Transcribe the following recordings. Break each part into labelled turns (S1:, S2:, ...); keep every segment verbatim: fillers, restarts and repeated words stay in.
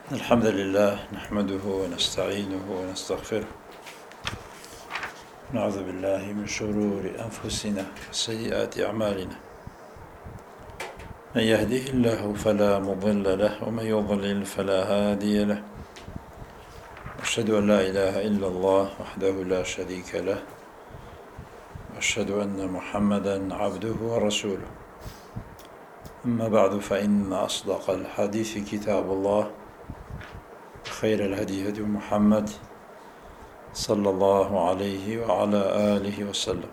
S1: الحمد لله نحمده ونستعينه ونستغفره، نعوذ بالله من شرور أنفسنا وسيئات أعمالنا، من يهده الله فلا مضل له ومن يضلل فلا هادي له، أشهد أن لا إله إلا الله وحده لا شريك له، وأشهد أن محمدا عبده ورسوله. أما بعد، فإن أصدق الحديث كتاب الله، خير الهدي هدي محمد صلى الله عليه وعلى آله وسلم،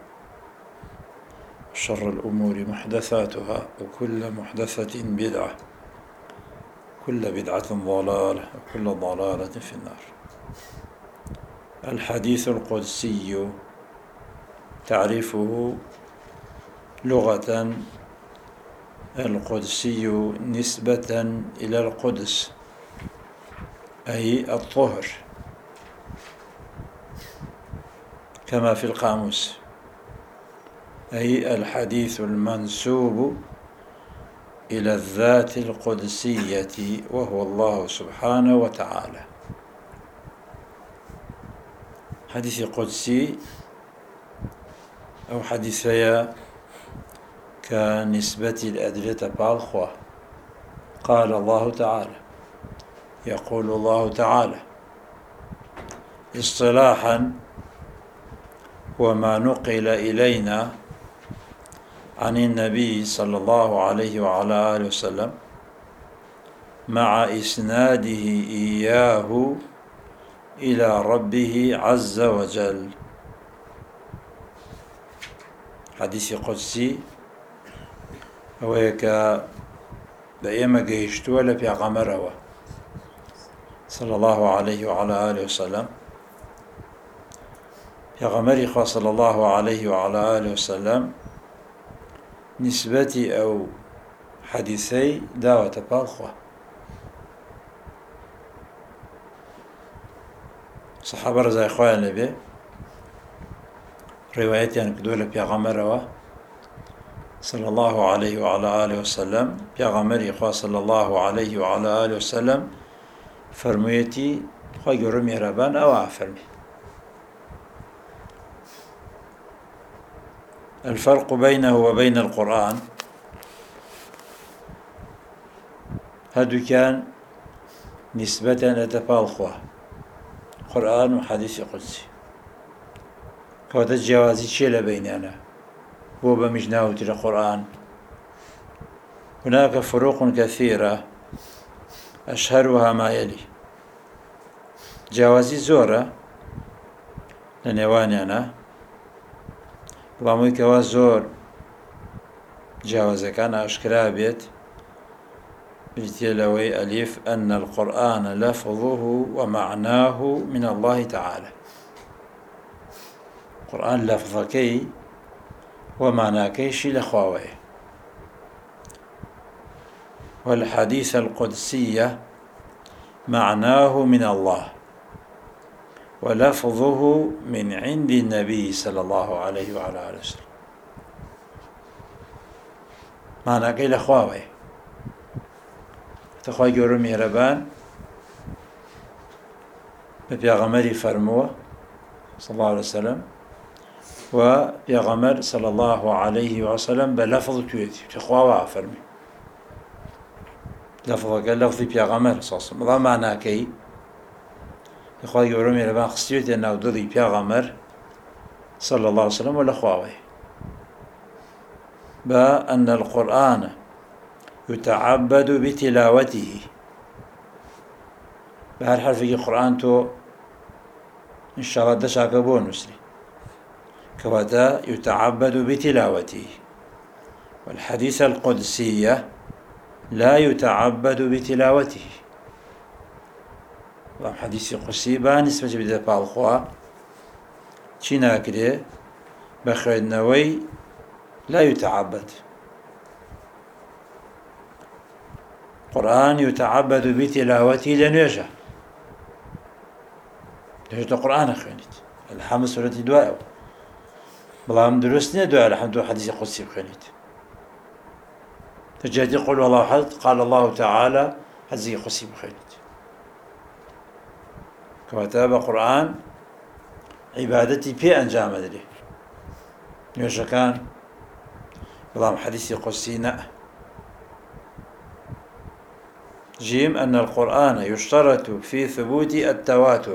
S1: شر الأمور محدثاتها، وكل محدثة بدعة، كل بدعة ضلالة، وكل ضلالة في النار. الحديث القدسي تعريفه لغة: القدسي نسبة إلى القدس، أي الطهر، كما في القاموس، أي الحديث المنسوب إلى الذات القدسية وهو الله سبحانه وتعالى. حديث قدسي أو حديثيا كنسبة الأدلة بالخوة. قال الله تعالى، يقول الله تعالى اصطلاحا: وما نقل إلينا عن النبي صلى الله عليه وعلى آله وسلم مع إسناده إياه إلى ربه عز وجل. حديث قدسي وهيك بأيما جيشتو ولا في غمره صلى الله عليه وعلى آله وسلم. في غمره صلى الله عليه وعلى آله وسلم نسبتي أو حديثي دعوة بالخوة. صحابة رضي إخوان النبي روايتي أن كدولة في غمره صلى الله عليه وعلى آله وسلم. في غمره صلى الله عليه وعلى آله وسلم فرميتي خواهي رمي ربان أو عفرمي. الفرق بينه وبين القرآن: هذا كان نسبة لتفالخوة، قرآن وحديث قدسي، كوتا الجوازي شيلة بيننا هو بمجناوة القرآن. هناك فروق كثيرة، أشهرها ما يلي: جوازي زورة لنواني أنا بلاموي كوا زور جوازة كان أشكرا بيت بجتيلوي أليف أن القرآن لفظه ومعناه من الله تعالى. القرآن لفظكي ومعناكي شي لخواوي. والحديث القدسية معناه من الله ولفظه من عند النبي صلى الله عليه وعلى آله وسلم. معناكي لخواوي تخواي جورو مهربان ببيغمري فرموه صلى الله عليه وسلم، وبيغمر صلى الله عليه وسلم بلفظ تويتي تخواوا فرمي لفظك لفظي بيغمر صلى الله عليه وسلم. هذا معناكي خواهي جورو مهربان خستيوتي أنه دوذي بيغمر صلى الله عليه وسلم ولا خواوي بأن القرآن يتعبد بتلاوته. بهر حرف في القرآن تو إن شاء الله دشاك بونسري كواتا يتعبد بتلاوته. والحديث القدسية لا يتعبد بتلاوته. حديث قدسي بانسبة بدأ بالخوا چينا كده بخير نوي لا يتعبد. القرآن يتعبد بتلاوته لنيجا لجد القرآن خينيت الحمد سورة دعاء بلام درسنا دعاء الحمد حديث قدسي خينيت تجد يقول والله حد قال الله تعالى حديث قدسي خينيت کەواتە بە قورئان عیبادەتی پێ ئەنجام ئەدرێ نوێژەکان، بەڵام حەدیثی قودسی نە. جيم أن القرآن يشترط في ثبوت التواتر.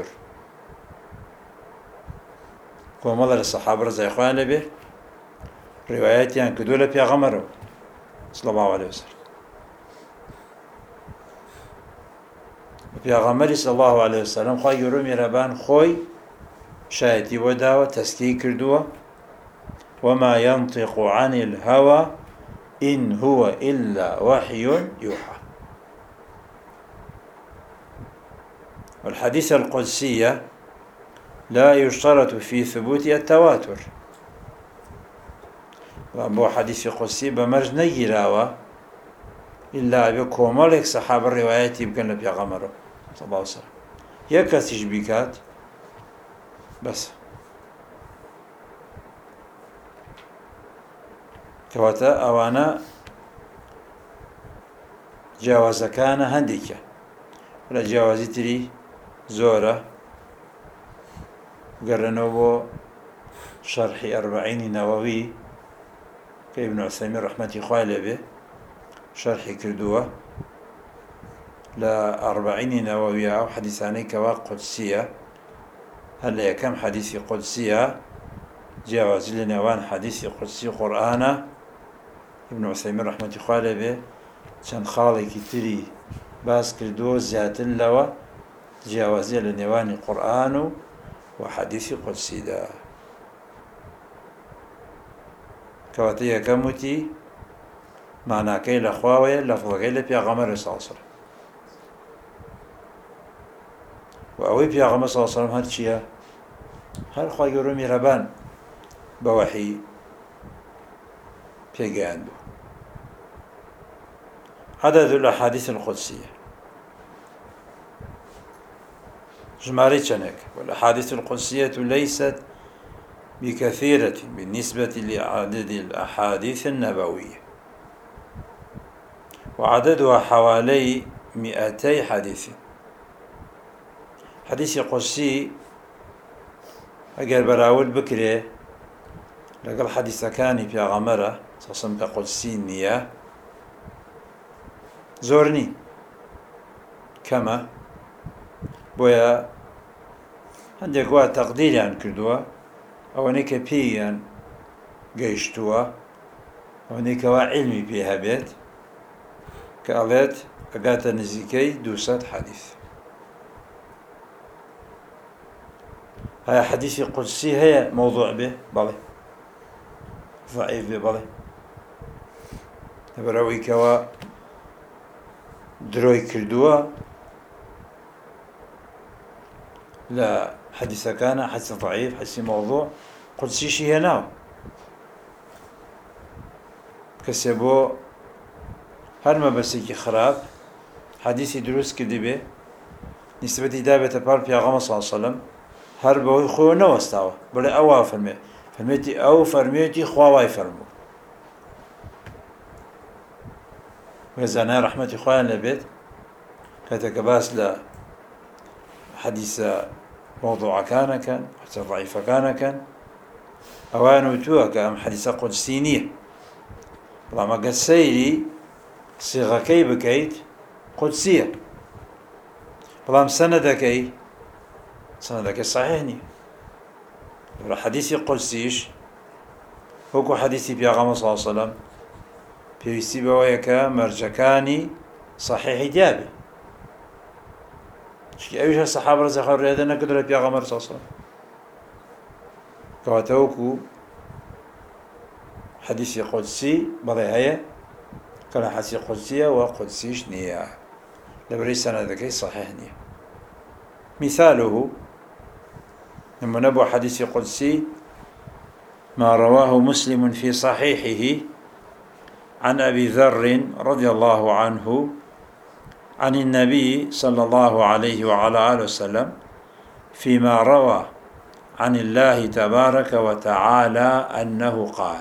S1: كما ماذا الصحابة رضي الله عنهم به روايات يعني كدولة بيغمروا صلى الله عليه وسلم. بيغمر صلى الله عليه وسلم خوي يرومي ربان خوي شاهدي وداوة تسكي كردوة وما ينطق عن الهوى إن هو إلا وحي يوحى. والحديث القدسية لا يشترط في ثبوت التواتر. وأبو حديث قدسي بمرج نجراوة إلا بكومالك صحاب الروايات يمكن لبيا غمره صلى الله عليه وسلم يكس تشبيكات بس. كواتا أوانا جواز كان هنديكا ولا جوازي تري زورة قرنوا شرح أربعين نووي كابن عثيمين رحمة الله به شرح كردوة لا أربعين نووية أو حديثاني كوا قدسية. هل كم حديث قدسية جواز لنوان حديث قدسي قرآن ابن عثيمين رحمة الله به كان خالي كتري باس كردوة زيادة لوا جوازية لنوان القرآن وحديث قدسي دا كواتيا كموتي معنى كي لخواوية لفظكي لبيغمر صلى الله عليه وسلم. وأوي بيغمر صلى الله عليه وسلم هل شيئا هل خواهي يرومي ربان بوحي بيغاندو. عدد الأحاديث القدسية جماري شنك. والأحاديث القدسية ليست بكثيرة بالنسبة لعدد الأحاديث النبوية وعددها حوالي مئتي حديث. حديث قدسي أجر براول بكري لقل حديث كان في غمرة تصمت قدسي نية زورني كما بويا عندك وا تقدير عن كردوا أو نيك بيان جيشتوا أو نيك وا علمي بيها بيت كألات أجات نزيكي دوسات حديث. هاي حديث قدسي هي موضوع به بالي ضعيف به بالي تبروي كوا دروي كردوا لا حديث كان حديث ضعيف حديث موضوع قدسي شي هنا كسبوا هر ما بسيكي خراب حديث دروس كدبه نسبة دابة بار بيغام صلى الله عليه وسلم هر بوي خو نوستاوه بل أوا فرمي فرميتي أو فرميتي خواواي فرمو وزانا رحمة إخوان لبيت كتك باس لا حديث موضوع كان كان حتى ضعيف كان كان أوان وتوه كام حديث قدسينية لما قد سيري صيغة كي بكيت قدسية بلام سندكي سندكي صحيحني حديث قدسيش وكو حديث بيغام صلى الله عليه وسلم بيستي بوايكا مرجكاني صحيح ديابي شكي أيها الصحابة رضي الله عنهم نقدر بيغام صلى الله عليه وسلم كواتوكو حديث قدسي بضي هيا كان حديث قدسية وقدسيش نية لبري سندكي صحيح نية. مثاله لما نبو حديث قدسي ما رواه مسلم في صحيحه عن أبي ذر رضي الله عنه عن النبي صلى الله عليه وعلى آله وسلم فيما روى عن الله تبارك وتعالى أنه قال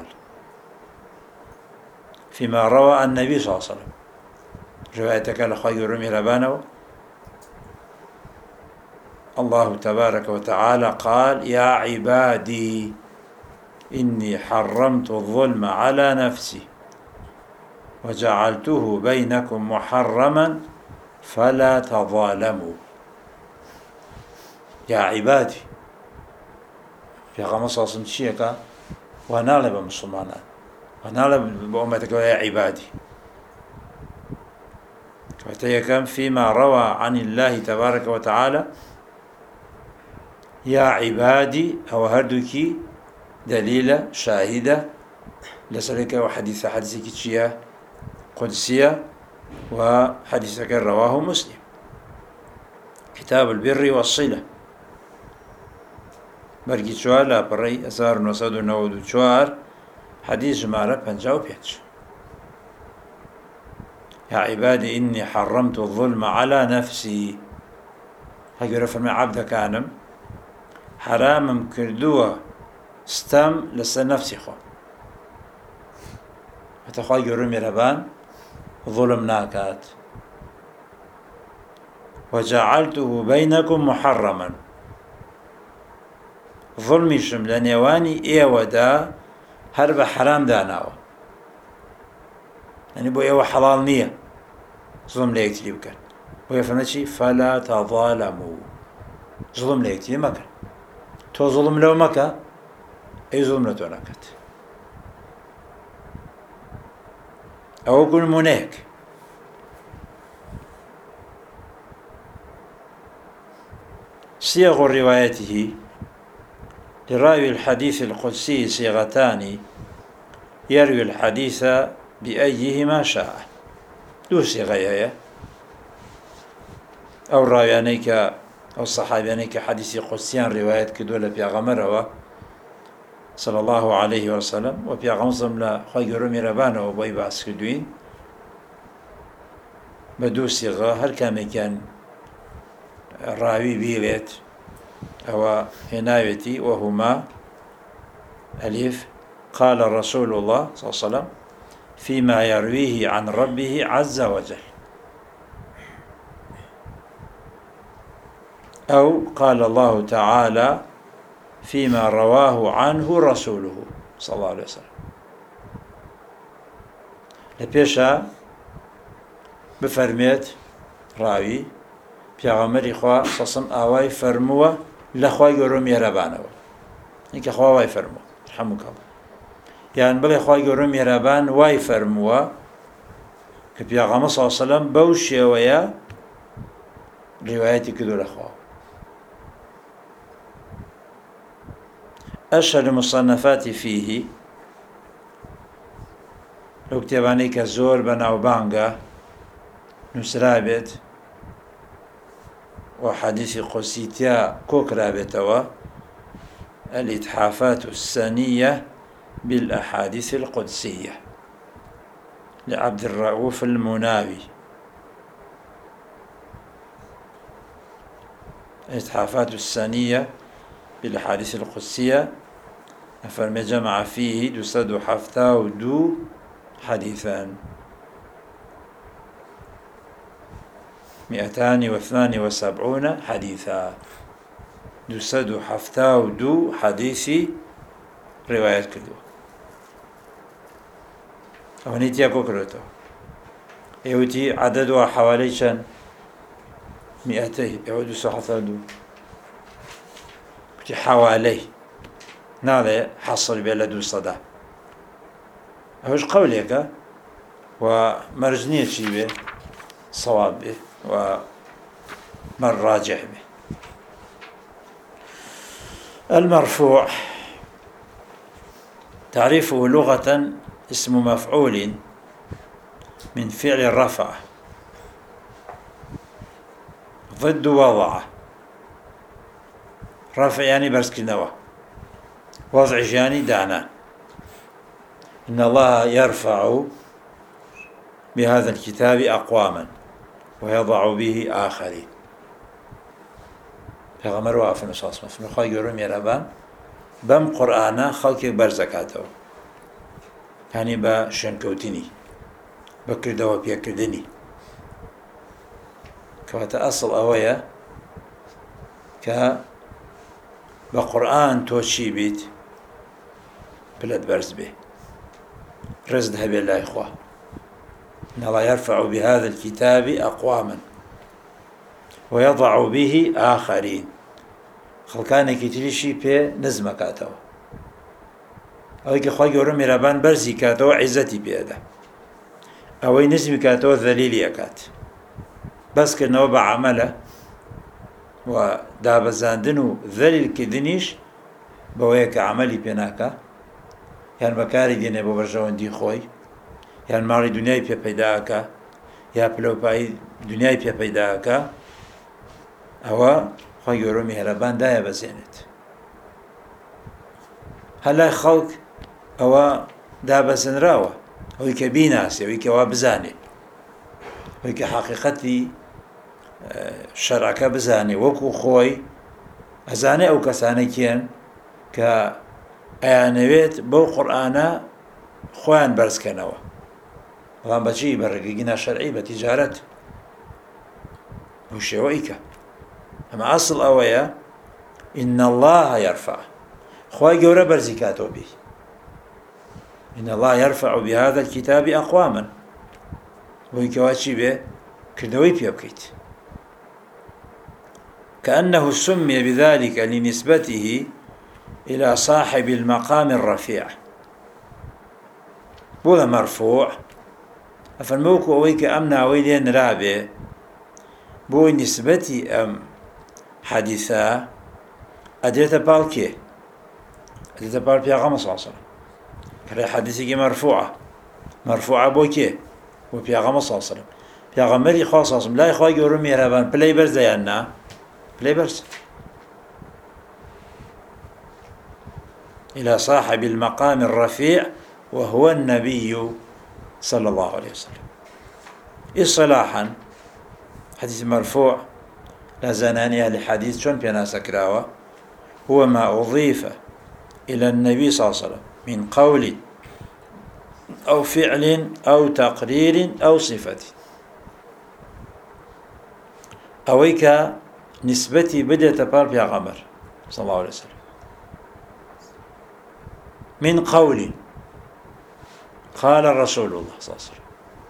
S1: فيما روى النبي صلى الله عليه وسلم روايتك لخير رمي لبانه الله تبارك وتعالى قال يا عبادي إني حرمت الظلم على نفسي وجعلته بينكم محرما فلا تظالموا. يا عبادي في غمصة صنشيكا ونالب مسلمانا ونالب بأمتك يا عبادي كم فيما روى عن الله تبارك وتعالى يا عبادي أو هردوكي دليل شاهدة لسلك وحديث حديثك تشيا قدسية وحديثك رواه مسلم كتاب البر والصلة برقي شوال بري أسار نوصد ونود شوار حديث جمارة بنجاو بيتش يا عبادي إني حرمت الظلم على نفسي هاجر فرمي عبد كانم حرام كردوه ستم لسه نفسي خو فتخوي جرم يربان ظلم ناكات وجعلته بينكم محرما ظلمي شم لنيواني إيه ودا هرب حرام داناو يعني بو إيه حلال نية ظلم ليكتلي بكن بو يفهمتشي فلا تظالموا ظلم ليكتلي مكان تو ظلم لو مكان أي ظلم لتونكت أو كل مناك صيغ روايته لراوي الحديث القدسي صيغتان يروي الحديث بأيهما شاء دو صيغة أو راويانيك أو الصحابيانيك حديث قدسيان رواية كدولة بيغمرة صلى الله عليه وسلم وبيغمزم لا خير ميربانا وبي باس كدوين بدو صيغة هل كان كان راوي بيلت أو هنايتي وهما ألف قال رسول الله صلى الله عليه وسلم فيما يرويه عن ربه عز وجل أو قال الله تعالى فيما رواه عنه رسوله صلى الله عليه وسلم لبيشا بفرميت راوي پیغمبری خوا صصم آوای فرموه لخوای گرم یربانه اینکه خوا وای فرموه رحمك الله يعني بلي خوای گرم یربان وای فرموه که پیغمبر صلی الله علیه وسلم بوشی ویا روایتی کدو لخوا أشهر المصنفات فيه لو كتباني كزور بناو بانغا نسرابت وحديث قدسيتيا كوك رابطوا الإتحافات السنية بالأحاديث القدسية لعبد الرؤوف المناوي الإتحافات السنية بالأحاديث القدسية فرمي جمع فيه دوسد حفتا ودو حديثان مئتان واثنان وسبعون حديثا دوسد حفتا ودو حديثي رواية كدو أهنيتيا كوكرتو يوتي عددها حوالي شن مئتين يعود سحفتا دو حوالي نالي حصل بلدو صدا هوش قوليك ومرجنية شي به صواب به ومن راجح به. المرفوع تعريفه لغة اسم مفعول من فعل الرفع ضد وضع. رفع يعني برسكنوا وضع يعني دعنا. إن الله يرفع بهذا الكتاب أقواما ويضع به آخرين. پیغمبر وافن اساس مفهوم خواهی گرم یربان بم قرآن خلق برزکاته یعنی با شنکوتینی بکرده و پیکردنی که اصل اویا کە بە قورئان تۆ چی بیت پلت بەرز بێ ڕزد هەبێ لای خوا إن الله يرفع بهذا الكتاب أقواما ويضع به آخرين خەڵکانێکی تریشی پێ نزمەکاتەوە ئەوەی کە خوا گەورە میرەبان بەرزی کاتەوە عیزەتی پێدە ئەوەی نزمی کاتەوە ذەلیلی ئەکات بەسکردنەوە بە عەمەلە و دابەزاندن و ذەلیلکردنیش بەوەیە کە عەمەلی پێ ناکا یان بەکاری دێنێ بۆ بەرژەوەندی خۆی یان ماڵی دنیای پێ پەیداکە یا پلەپایی دنیای پێ پەیداکە ئەوە خی گەورە میهرەبان دایە بەزێنێت هەر لای خەڵک ئەوە دابەزێنراوە ئەوەی کە بیناسێ ئەوەی کەوا بزانێ ئەوەی کە حەقیقەتی شەرعەکە بزانێ وەکو خۆی ئەزانێ ئەو کەسانە کێن کە ئەیانەوێت بەو قورئانە خۆیان بەرزکەنەوە بەڵام بەچی بە ڕێگەی ناشەرعی بە تیجارەت بەو شێوە ئیکە ئەمە ئەسڵ ئەوەیە إن الله يرفع خوای گەورە بەرزی کاتەوە بێ إن الله يرفع بهذا الكتاب أقواما بۆی کەوا چی بێ کردەوەی پێ بکەیت كأنه سمي بذلك لنسبته إلى صاحب المقام الرفيع بولا مرفوع أفرموكو أويك أمنا ويلين رابع بو نسبتي أم حديثا أدريت بالكي أدريت بال بيغام صلى الله عليه وسلم كري حديثي مرفوعة مرفوعة بوكي وبيغام صلى الله عليه وسلم بيغامري خاص أصلا لا يخواي يورمي رابان بلاي برز يانا بلاي برز إلى صاحب المقام الرفيع وهو النبي صلى الله عليه وسلم إصلاحا حديث مرفوع لا زنانية لحديث شون بينا سكراوة هو ما أضيف إلى النبي صلى الله عليه وسلم من قول أو فعل أو تقرير أو صفة أويك نسبتي بدأت بار بيغمر صلى الله عليه وسلم من قول قال رسول الله صلى الله عليه وسلم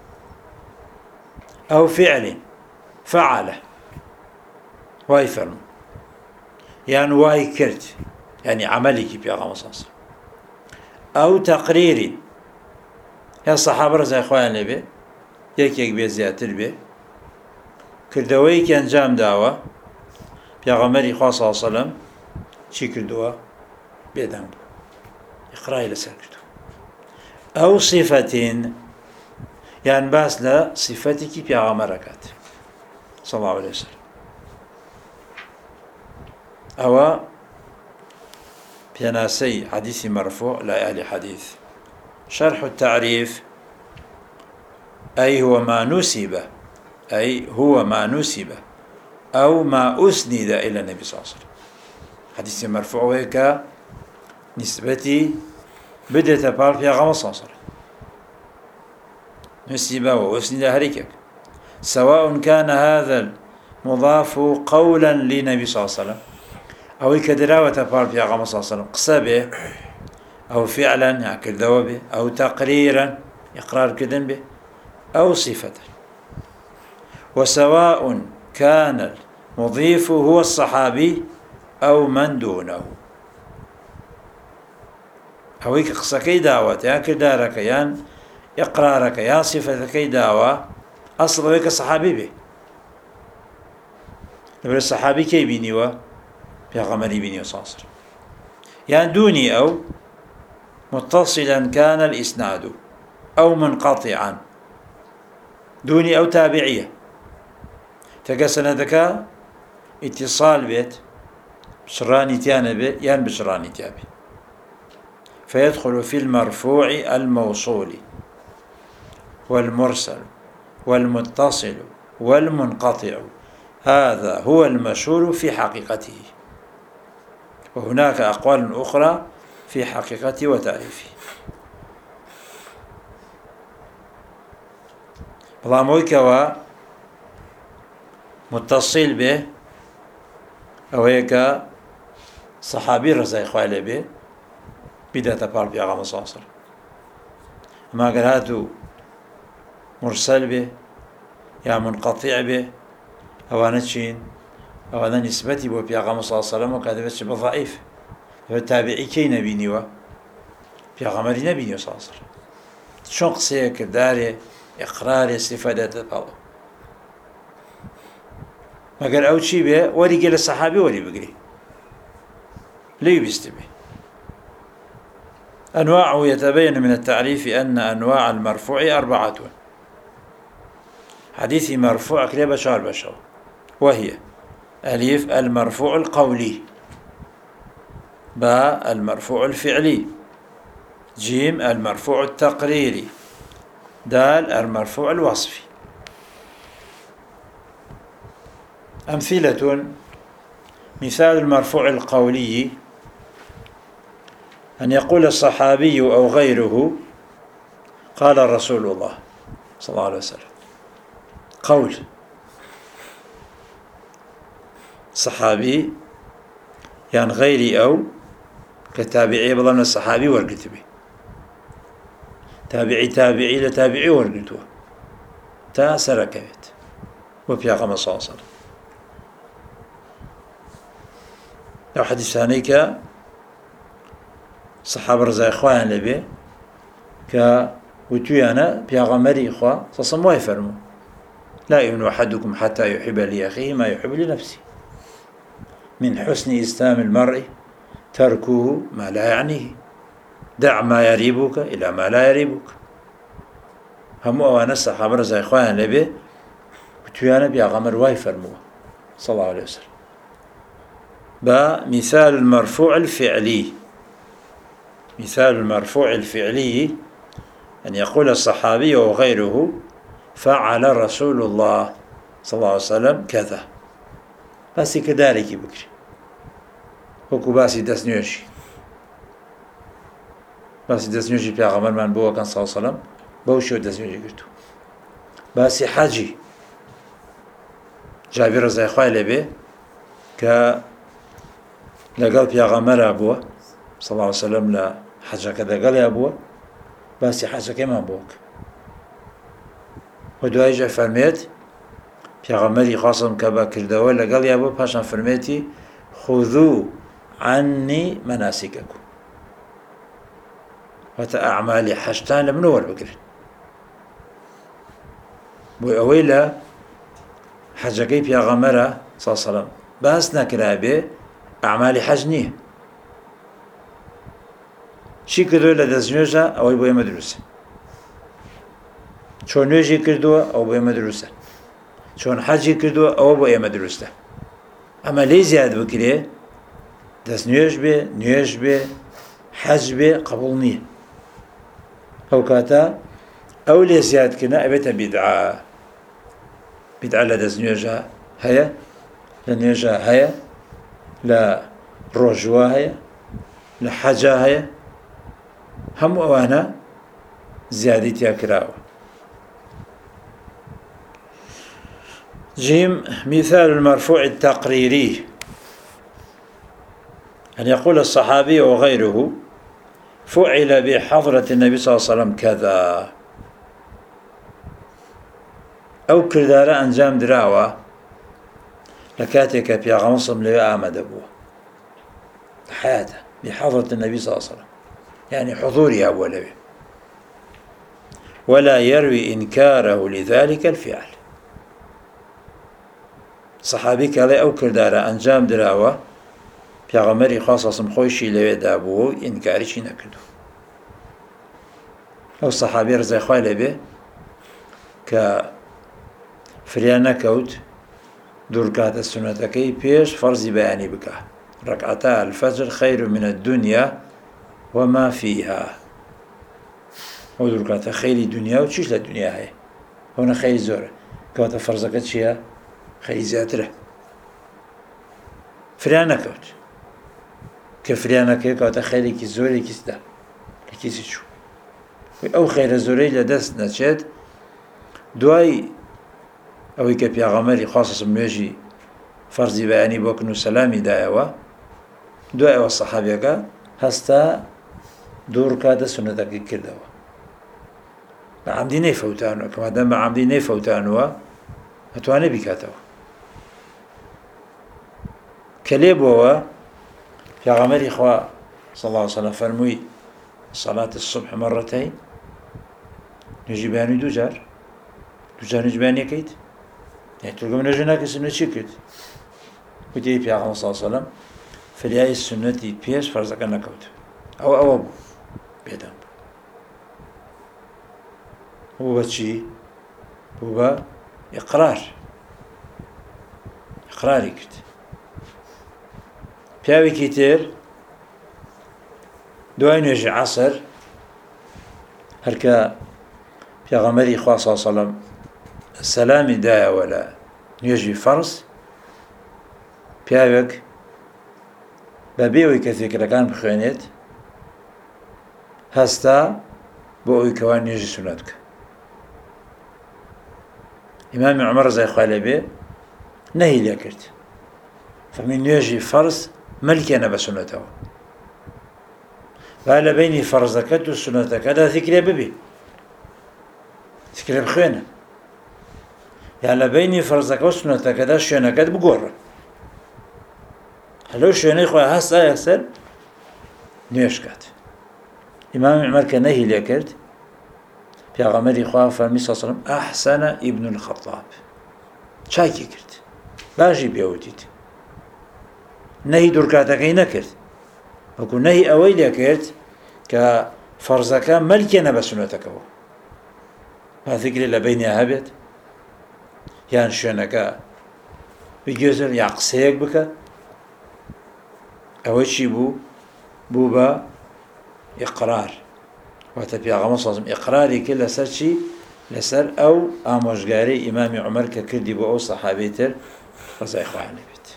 S1: أو فعل فعله واي فرم يعني واي كرت يعني عملك بيغمر صلى الله عليه وسلم أو تقرير يا صحابة رزا إخوان لبي يك يك بي زيادة بي كردوي كان جام داوة بيغمري خواه صلى الله عليه وسلم شي كردوا بيدان إقرأي لساكتو أو صفة يعني باس لا صفتك بيغمركات صلى الله عليه وسلم أو بيناسي حديث مرفوع لا أهل حديث شرح التعريف أي هو ما نسب أي هو ما نسب أو ما أسند إلى النبي صلى الله عليه وسلم حديث مرفوع ويك نسبتي بدأت بار في غمص صلى الله عليه وسلم نسب وأسند هريكك سواء كان هذا المضاف قولا للنبي صلى الله عليه وسلم أو كدراوة بار في غمص صلى الله عليه وسلم قصبه أو فعلا يأكل ذوبه أو تقريرا إقرار كذن به أو صفة وسواء كان المضيف هو الصحابي أو من دونه أو قصكي دعوة يا كدارك يان إقرارك يا صفتك دعوة أصل ويك صحابي به لبر الصحابي كي بينيوا في غمري بينيوا صاصر يعني دوني أو متصلا كان الإسناد أو منقطعا دوني أو تابعية تقسنا ذكاء اتصال بيت بشراني تيانا بي يان بشراني تيابي فيدخل في المرفوع الموصول والمرسل والمتصل والمنقطع هذا هو المشهور في حقيقته وهناك أقوال أخرى في حقيقته وتعريفه بلامويك و متصل به أو هيك صحابي رضي الله عنه به بدأت بار بيغام صلى الله عليه وسلم ما قال هاتو مرسل به يا منقطع به أو نتشين أو أنا نسبتي بو بيغام صلى الله عليه وسلم وكذا بس بضعيف فالتابعي كي نبيني و بيغامري نبيني صلى الله عليه وسلم شون قصيه كرداري إقراري استفادة طلب ما قال أو شي به وري قال الصحابي وري بقري ليه بيستبه أنواعه يتبين من التعريف أن أنواع المرفوع أربعة حديث مرفوع كلي بشار بشار وهي أليف المرفوع القولي باء المرفوع الفعلي جيم المرفوع التقريري دال المرفوع الوصفي أمثلة مثال المرفوع القولي أن يقول الصحابي أو غيره قال رسول الله صلى الله عليه وسلم قول صحابي يعني غيري أو كتابعي بضمن الصحابي ورقتبه تابعي تابعي لتابعي ورقتوه تا سركبت وبيغم صلى الله عليه وسلم لو حديث ثانيك صحابة رضي إخوان لبي كوتيانا بيغمري إخوة صصموا يفرموا لا يؤمن أحدكم حتى يحب لأخيه ما يحب لنفسه من حسن إسلام المرء تركه ما لا يعنيه دع ما يريبك إلى ما لا يريبك هم أوانا الصحابة رضي إخوان لبي كوتيانا بيغمر ويفرموا صلى الله عليه وسلم بمثال المرفوع الفعلي مثال المرفوع الفعلي أن يقول الصحابي وغيره فعل رسول الله صلى الله عليه وسلم كذا بس كذلك بكري وكو باسي دسنيوشي باسي دسنيوشي بيغمر من بوا كان صلى الله عليه وسلم بوشي دسنيوشي قلتو باسي حجي جابر رضي الله عنه ك لقال بيغمر أبوه صلى الله عليه وسلم لا حاجة كذا قال يا أبوه بس حاجة كمان بوك ودوايجة فرميت بيغمري خاصم كبا كردوا لقال يا أبوه باشا فرميتي خذوا عني مناسككم وتا أعمالي حاجتان لمنور بكرين بو أويلا حاجة كي بيغمر صلى الله عليه وسلم بس نكرابي أعمالي حج نيه شي كردوه لدزنوجا أو بوية مدروسة شون نوجي كردوه أو بوية مدروسة شون حجي كردوه أو بوية مدروسة أما لي زياد بكري دزنوج بي نوج بي حج بي قبول نيه أو كاتا أو لي زياد كنا أبيتا بدعاء بدعاء لدزنوجا هيا لنوجا هيا لا رجوة هيا لا حاجة هيا هم أوانا زيادتي كراوة جيم مثال المرفوع التقريري أن يقول الصحابي وغيره فعل بحضرة النبي صلى الله عليه وسلم كذا أو كردارة أنجام دراوة لكاتك بيغم صلى الله عليه وسلم حياته بحضرة النبي صلى الله عليه وسلم يعني حضوري أولا ولا يروي إنكاره لذلك الفعل صحابي كالي أو كردارة أنجام دراوة بيغمري خاصة مخوشي لوي دابوه إنكاري شي نكردو أو صحابي رزي خوالي به كفريانا كوت دركات السنتكي بيش فرزي بياني بك ركعتا الفجر خير من الدنيا وما فيها هو دركات خير الدنيا وتشيش للدنيا هاي هنا خير زورة كواتا فرزكت شيها خير زياتره فريانا كوت كفريانا كي كواتا خيري كي زوري كيسدا كيسي شو أو خير زوري لدست نتشد دواي أو كبيا غمري خاصة منوجي فەرزی بەیانی بۆکن و سەلامی دایەوە دوایەوە سەحابیەکە هەستا دوو ڕکاتە سونەتەکەی کردەوە بە عەمدی نەیفەوتانەوە کە مادام بە عەمدی نەیفەوتانەوە ئەتوانێ بیکاتەوە کە لێ بووەوە پێغەمبەری خوا صلی الله علیه وسلم فەرمووی صلاة الصبح مرتين نوێژی بەیانی دوو جار دوو جار نوێژی بەیانی یەکەیت یعنی تۆ نوێژ ناکەی سنە چی کرد وتی پێغەمبەر صلی الله علیه وسلم فریای سنەتی پێش فەرزەکە نەکەوت ئەو ئەوە بوو بێدەنگ بوو بە چی بوو بە ئیقرار ئیقراری کرد پیاوێکی تر دوای نوێژی عەسر هەرکە پێغەمبەری خوا صلی الله علیه وسلم سەلامی دایەوە لە نوێژی فەرز پیاوێک بەبێەوەی کە فیکرەکان بخوێنێت هەستا بۆ ئەوی کەوا نوێژی سونەت بکە ئیمامی عومەر ڕەزای خوا لێبێ نەهی لێ کرد فەرمی نوێژی فەرز مەلکێنە بە سونەتەوە با لە بینی فەرزەکەت و سونەتەکەدا فیکرێ ببێ فیکرێ بخوێنە یان لە بینی فەرزەکە و سونەتەکەدا شوێنەکەت بگۆڕە هەلەو شوێنەی خۆی هەستا یەکسەر نوێژ کات ئیمامی عومەر کە نەهی لێ کرد پێغەمبەری خوا فەرمی صلی الله علیه وسلم ئەحسەنە ئیبن الخەطاب چاکی کرد باشی پێوتیت نەهی دوورکاتەکەی نەکرد وەکو نەهی ئەوەی لێ کرد کە فەرزەکە مەلکێنە بە سونەتەکەەوە با فیکرێ لە بینیا هەبێت یان شوێنەکە بگوێزێت یا قسەیەک بکە ئەوە چی بوو بوو بە ئیقرار واتە پێغەمبەر صلی الله علیه وسلم ئیقراری کرد لەسەر چی لەسەر ئەو ئامۆژگاری ئیمامی عومەر کە کردی بۆ ئەو سەحابەی تر ڕەزای خوا لێبێت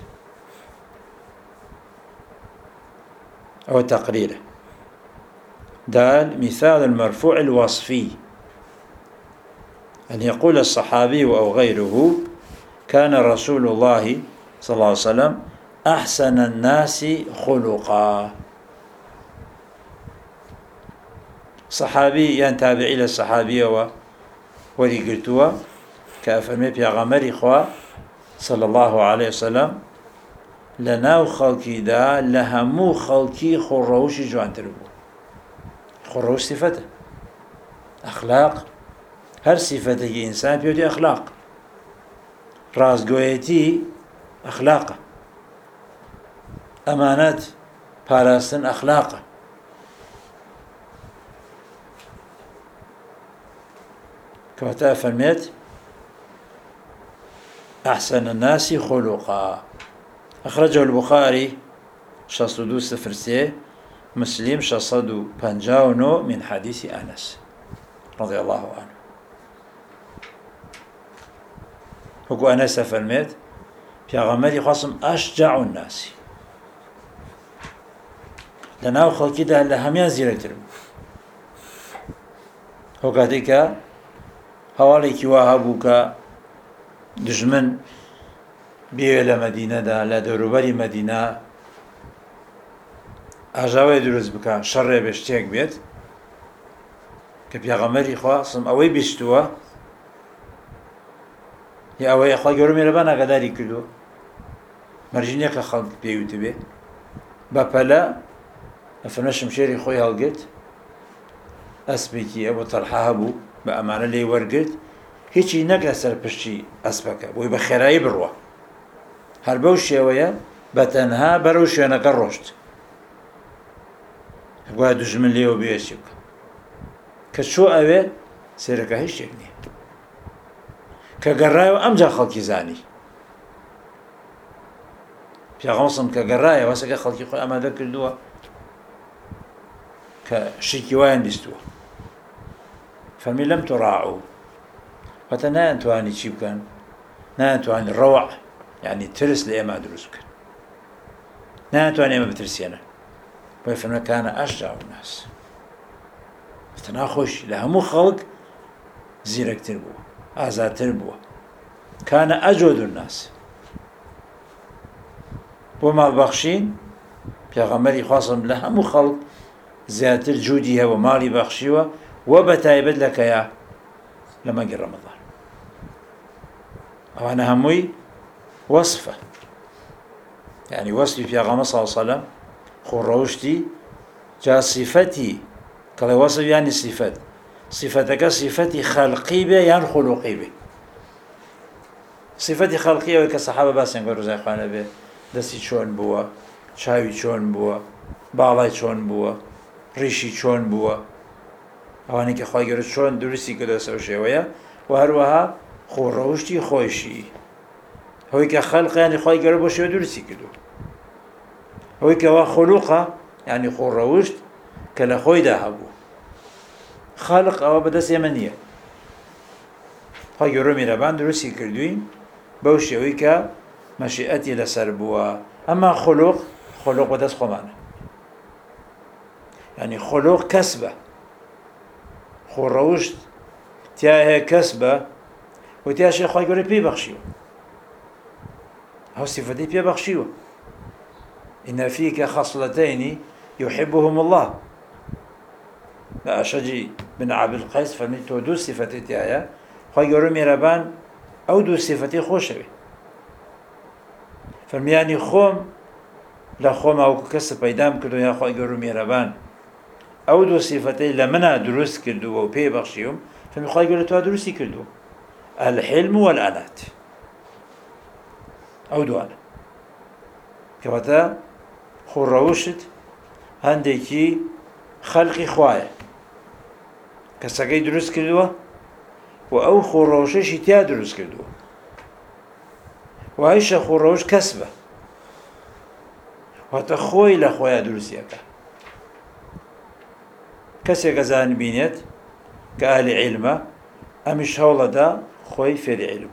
S1: أو تقريره دال مثال المرفوع الوصفي أن يقول الصحابي أو غيره كان رسول الله صلى الله عليه وسلم أحسن الناس خلقا صحابي يعني تابعي للصحابية ولي قلتوا كأفرمي بيغمر إخوة صلى الله عليه وسلم لناو خلقي دا لهمو خلقي خروشي جوان تربو خروش صفته أخلاق هر صفته إنسان بيودي أخلاق رازقويتي أخلاقه أمانات باراستن أخلاقه كما تأفرميت أحسن الناس خلقا أخرجه البخاري شصد دو صفر سي مسلم شصد بنجاونو من حديث أنس رضي الله عنه وكو أنس فرميت پیغمبری خواستم أشجع الناس لناو خلقی ده لهمیان زیرکتر بو هو کاتی که حوالی که واه بو که دجمن بیوه لمدینه ده لدوروبری مدینه ئاژاوای دروست بکە شەڕێ بە شتێک بێت کە پێغەمبەری خواستم ئەوەی بیستووە یا ئەوەی خوا گەورە میهرەبان ئاگاداری کردووە مەرجی نییە کە خەڵک پێوتە بێ بە پەلە ئەفەرمە شمشێری خۆی هەڵگرت ئەسپێکی ئەبوو تەلحا هەبوو بە ئەمانە لێی وەرگرت هیچی نەکە سەر پشتی ئەسپەکە بۆی بە خێرایی بڕوە هەر بەو شێوەیە بە تەنها بەرەو شوێنەکە ڕۆشت گویا دوژمن لێوە بێچی بکە کە چۆ ئەوێ سێرەکە هیچ شتێک نییە کە گەڕایەوە ئەمجا خەڵکی زانی پێغەمبەرم کە گەڕایە وەسەکە خەڵکی خۆی ئامادە کردووە کە شتێکی وایان بیستووە فەرمی لەم تراعوا واتە نایانتوانی چی بکەن نایانتوانی ڕەوع یعنی ترس لە ئێمە دروست بکەن نایانتوانی ئێمە بترسێنە بۆی فەرمە کانە ئەشجاع الناس واتە ناخۆشی لە هەموو خەڵک زیرەکتر بووە ئازادتر بووە کانە ئەجود الناس بۆ ماڵبەخشین پێغەمبەری خواسم لە هەموو خەڵک زیاتر جوودی هەبوو ماڵی بەخشیوە وە بە تایبەت لە کەیە لە مەنگی ڕەمەضان ئەوانە هەمووی وەصفە یعنی وەصفی پێغەمبەر صلی الله علیه وسلم خۆڕەوشتی جا صفەتی کەڵێ وەصف یانی صفەت صفەتەکە صفەتی خەلقی بێ یان خولوقی بێ صفەتی خەلقی ئەوەی کە سەحابە باسییان کە ڕزای خوانە بێ دەستی چۆن بووە چاوی چۆن بووە باڵای چۆن بووە ڕیشی چۆن بووە ئەوانەی کە خوای گەورە چۆن دروستی کردووە سەو شێوەیە و هەروەها خۆڕەوشتی خۆیشی ئەوەی کە خەلقیانی خوای گەورە بۆ شێوە دروستی کردووە ئەوەی کەوا خولوقە یعنی خۆڕەوشت کە لە خۆیدا هەبوو خالق ئەوە بەدەست ئێمە نییە خوای گەورە میهرەبان دروستی کردووین بەو شێوەی کە مەشیئەتی لەسەر بووە ئەما خولوق خولوق بەدەست خۆمانە یعنی خولوق کەسبە خۆڕەوشت تیا هەیە کەسبە و تیاشی خوای گەورە پێی بەخشیوە ئەو سیفەتەی پێ بەخشیوە إن فيك خصلتين يحبهم الله أشجي بن عبد القيس فمنت دو صفتي تايا خوای گەورە میهرەبان ئەو دوو صفەتی خۆشەوێ فەرمیانی خۆم لە خۆم ئەو کەسە پەیدام کردو یا خوای گەورە میهرەبان ئەو دوو صفەتەی لە منە دروست کردووە و پێی بەخشیوم فەرمی خوای گەورە توا دروستی کردووە الحلم والأنات ئەو دوانە کەواتە خۆڕەوشت هەندێکی خەلقی خوایە کەسەکەی دروست کردووە و ئەو خۆڕەوشەشی تیا دروست کردووە و هەیشە خۆڕەوش کەسبە واتە خۆی لە خۆیان دروستیەکە کەسێک ئەزاني بینێت کە ئاهلی عیلمە ئەمیش هەوڵەدا خۆی فێری عیلم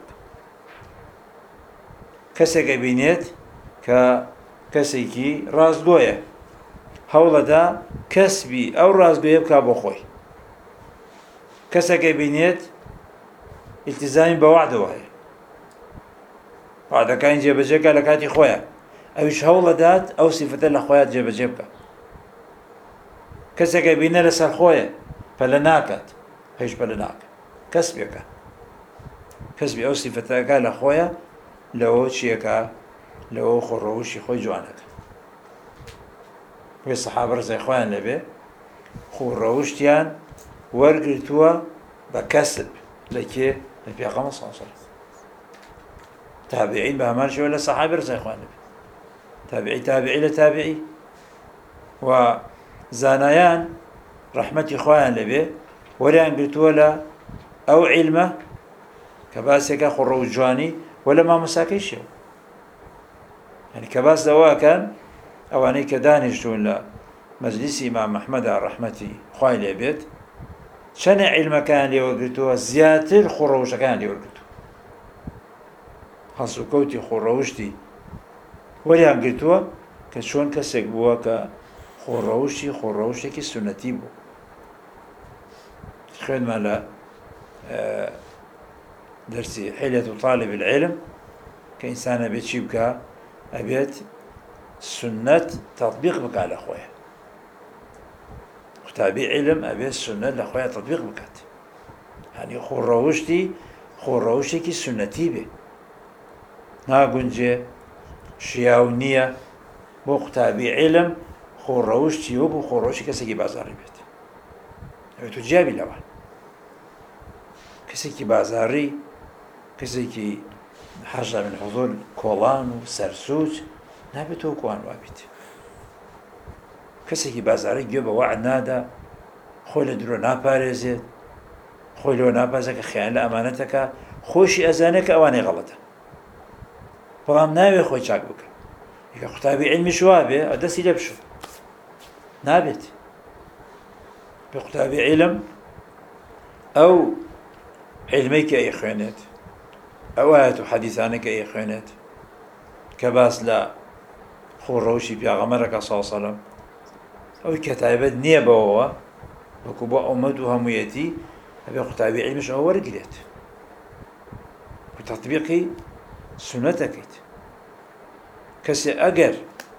S1: کەسێکە بینێت کە کەسێکی ڕاستگۆیە هەوڵەدا کەسبی ئەو ڕاستگۆیە بکا بۆ خۆی کەسێکە بینێت ئیلتیزامی بە وعدەوە هەیە وعدەکانی جێبەجێکە لە کاتی خۆیە ئەویش هەوڵەدات ئەو سیفەتە لە خۆیان جێبەجێ بکە کەسێکە بینە لەسەر خۆیە پەلە ناکات هیچ پەلە ناکات کەسبێکە کەسبی ئەو سیفەتەکە لە خۆیە لەوە چیەکە لەوە خۆڕەوشی خۆی جوانەکە وێ سەحابە ڕزای خۆیان لەبێ خۆڕەوشتیان وەرگرتووە بە کەسب لە کێ لە پێغەمبەر صلی الله علیه وسلم تابعین بە هەمان شێوە لە سەحابە ڕزای خۆیان لەبێ تابعی تابعی لە تابعی و زانایان ڕەحمەتی خۆیان لەبێ وەریان گرتووە لە ئەو عیلمە کە باسێکە خۆڕەوش جوانی وە لە مامۆساکەی شێوە یعنی کە باس دەواکەن ئەوانەی کە دانیشتوون لە مەجلیسی ئیمام ئەحمەدا ڕەحمەتی خوای لێبێت چەنە عیلمەکان لێوەگرتووە زیاتر خۆڕەوشەکان لێوەگرتووە هەڵس و کەوتی خۆڕەوشتی وەریان گرتووە کە چۆن کەسێک بووە کە خۆڕەوشی خۆڕەوشێکی سونەتی بوو خوێنمان لە دەرسی حیلەت طالب العلم کە ئینسانە بێت چی بکە ئەبێت سنەت تەطبیق بکا لە خۆیە قوتابی عیلم ئەبێت سنەت لە خۆیان تەطبیق بکات یعنی خۆڕەوشتی خۆڕەوشێکی سنەتی بێ ناگونجێ شیاو نییە بۆ قوتابی عیلم خۆڕەوشتی وەکو خۆڕەوشی کەسێکی بازاڕی بێت ئەوێت تو جیابی لەوان کەسێکی بازاڕی کەسێکی حەژە من حوزور کۆڵان و سەرسووت نابێت وەکوان وابیت کەسێکی بازاڕی گوێ بە وەعد نادا خۆی لە درۆ ناپارێزێت خۆی لەوە ناپازە کە خەیان لە ئەمانەتەکە خۆشی ئەزانێت کە ئەوانەی غەڵەتە بەڵام ناوێ خۆی چاک بکە یکە قوتابی عیلمیش وابێ ئەدەستی لێ بشۆ نابێت بە قوتابی عیلم ئەو عیلمەی کە ئەیخوێنێت ئەو ئایەت و حەدیثانە کە ئەیخوێنێت کە باس لە خۆڕەوشی پێغەمبەرەکە صلی الله علیه وسلم ئەوەی کە تایبەت نییە بەوەوە وەکو بۆ ئومەت و هەموویەتی ئەبێ قوتابی عیلمیش ئەوە وەرگرێت و تەطبیقی سنەتەکەیت كسي أجر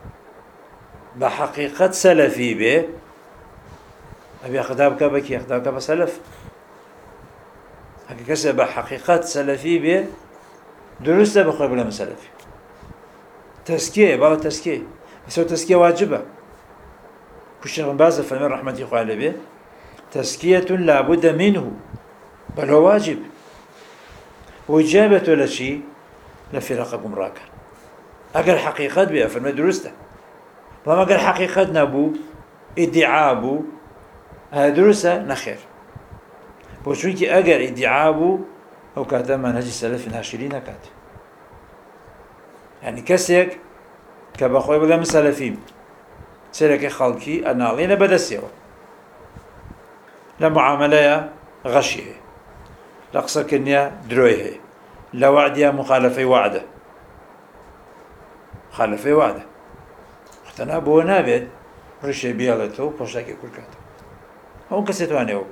S1: بحقيقة سلفي به أبي أخدابك بكي أخدابك بسلف هكي كسي بحقيقة سلفي به درست بخوي بلا مسلفي تزكية باو تزكية بس هو تزكية واجبة كل من باز فمن رحمة الله عليه تزكية لا بد منه بل هو واجب وإجابة لشيء لفرق قمراك أقل حقيقة بها فما درسته وما أقل حقيقة نبو ادعاء بو هذا درسة نخير وشونك أقل ادعاء بو أو كاتا منهج السلف الهاشرين كات يعني كسيك كبخوي بلا مسلفين سيرك خلقي أنا علينا بدا سيرو لمعاملة غشيه لقصة كنيا درويه لوعديا مخالفة وعده مخالفة وعده اختنا بو نابد رشي بيالتو بوشاكي كل كاتو هون كسيتواني اوك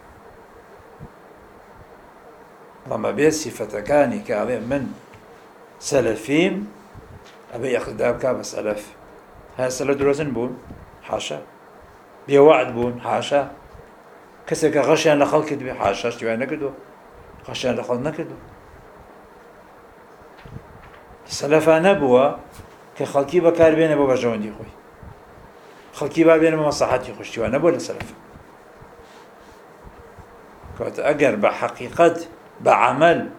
S1: لما بيت صفة كاني كاظم من سلفين أبي ياخذ دابك بس ألف هاي سلف دروزن بون حاشا بيوعد بون حاشا كسك غشيان لخلق كدبي حاشا شتوى نكدو غشيان لخلق نكدو سلفا نبوة كخلقي بكار بين أبو برجون دي خوي خلقي بار بين مصلحتي خوش شتوى نبوة لسلف كوات أجر بحقيقة بعمل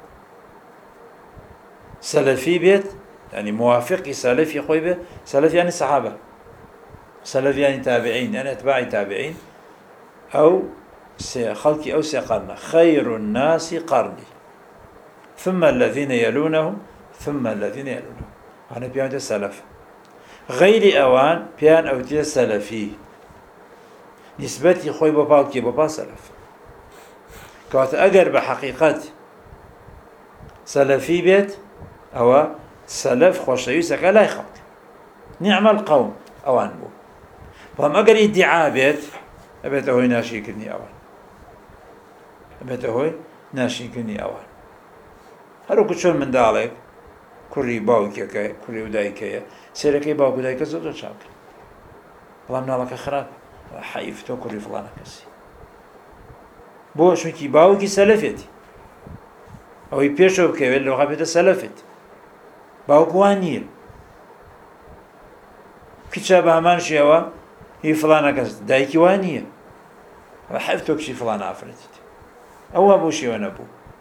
S1: سلفي بيت يعني موافق سلفي خوي به سلف يعني صحابة سلف يعني تابعين يعني أتباع تابعين أو خلقي أو سيقرن خير الناس قرني ثم الذين يلونهم ثم الذين يلونهم أنا بيان السلف غير أوان بيان أو تي سلفي نسبتي خوي بابا كي بابا سلف كوات أجر بحقيقة سلفي بيت أو سلف خوشيوسك لا يخلق نعم القوم أوان بو فهم أجر ادعاء بيت أبيت هوي ناشي كني أوان أبيت هوي ناشي كني أوان هلو كتشون من دالك كوري باوكيكا كوري ودايكا سيركي باوكو دايكا زودو شاكل والله من الله خراب حيفتو كوري فلانا كسي بو شوكي باوكي سلفت أو يبيشو بكي لو غابت سلفت باوكو وانية كتشاب همان شيوا هي فلانا كس دايكي وانية حيفتو كشي فلانا عفرتت أو أبو شي ونبو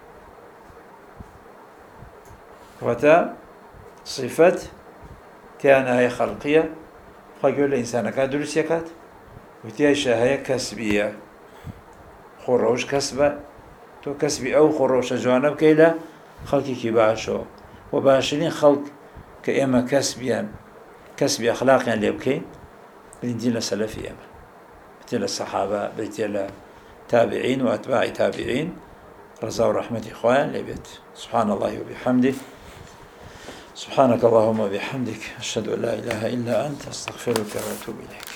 S1: وتا صفة كان هي خلقية فقول الإنسان كان درس يكات وتيشا هي كسبية خروج كسبة تو كسبي أو خروج جوانب كيلا خلقي كباشو وباشرين خلق كإما كسبيا كسبي أخلاقيا اللي بكين بنتيلا سلفيا بنتيلا الصحابة بنتيلا تابعين وأتباع تابعين رضا ورحمة إخوان لبيت سبحان الله وبحمده سبحانك اللهم وبحمدك أشهد أن لا إله إلا أنت أستغفرك وأتوب إليك